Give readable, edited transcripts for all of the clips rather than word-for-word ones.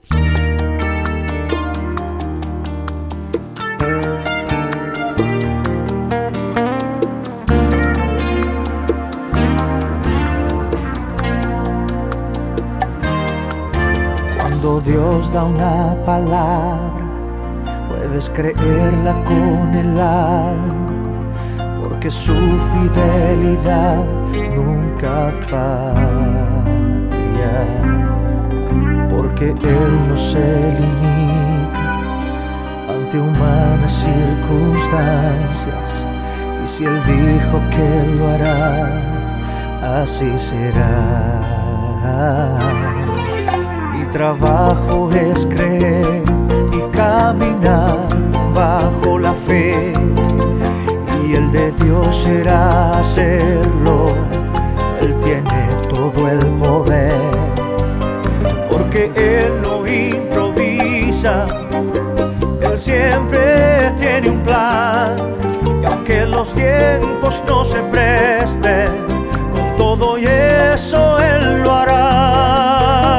Cuando Dios da una palabra, puedes creerla con el alma, porque su fidelidad nunca falla, porque Él no se limita ante humanas circunstancias, y si Él dijo que lo hará, así será. Mi trabajo es creer y caminar bajo la fe, y el de Dios será hacerlo. Él tiene todo el poder, porque Él no improvisa, Él siempre tiene un plan, y aunque los tiempos no se presten, con todo y eso Él lo hará.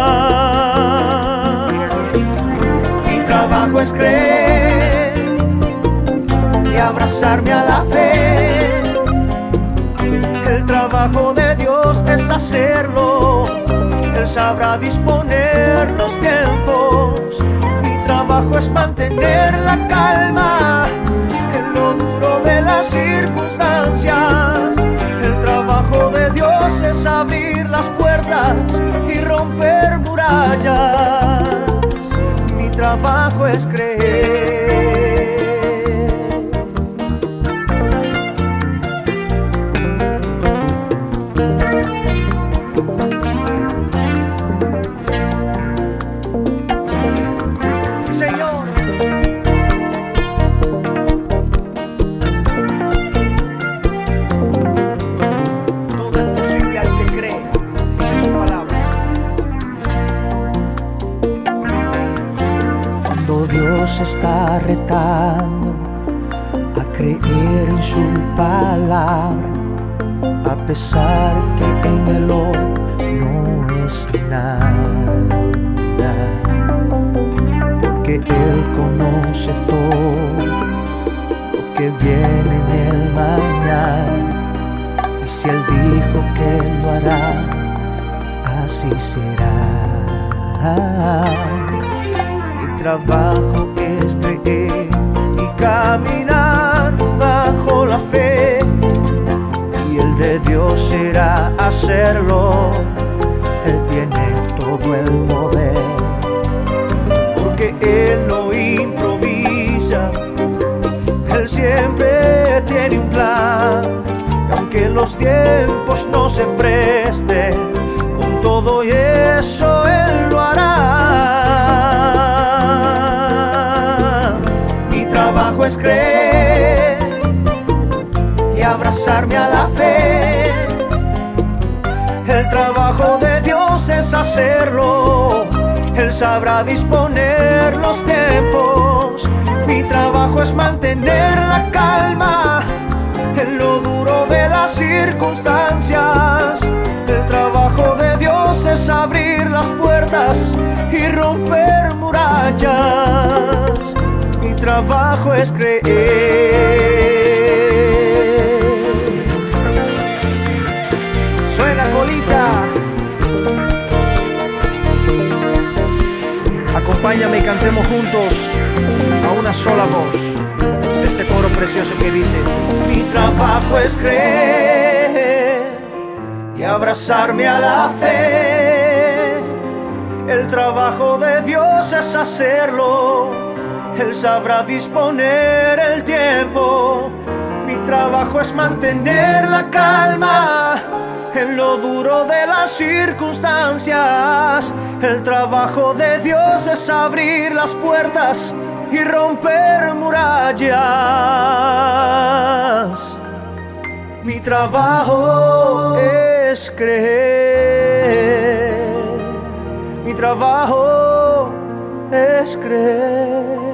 Mi trabajo es creer y abrazarme a la fe. El trabajo de Dios es hacerlo. Él sabrá disponer los tiempos. Mi trabajo es mantener la calma en lo duro de las circunstancias. El trabajo de Dios es abrir las puertas y romper murallas. Mi trabajo es creer. Dios está retando a creer en su palabra, a pesar que en el hoy no es nada, porque Él conoce todo lo que viene en el mañana, y si Él dijo que lo hará, así será. Mi trabajo es creer y caminar bajo la fe, y el de Dios será hacerlo. Él tiene todo el poder, porque Él no improvisa, Él siempre tiene un plan, y aunque los tiempos no se presten, con todo y eso Él lo hará. Es creer y abrazarme a la fe. El trabajo de Dios es hacerlo. Él sabrá disponer los tiempos. Mi trabajo es mantener la calma en lo duro de las circunstancias. El trabajo de Dios es abrir las puertas y romper murallas. Mi trabajo es creer. Suena colita. Acompáñame y cantemos juntos a una sola voz este coro precioso que dice: mi trabajo es creer y abrazarme a la fe. El trabajo de Dios es hacerlo. Él sabrá disponer el tiempo. Mi trabajo es mantener la calma en lo duro de las circunstancias. El trabajo de Dios es abrir las puertas y romper murallas. Mi trabajo es creer. Mi trabajo es creer.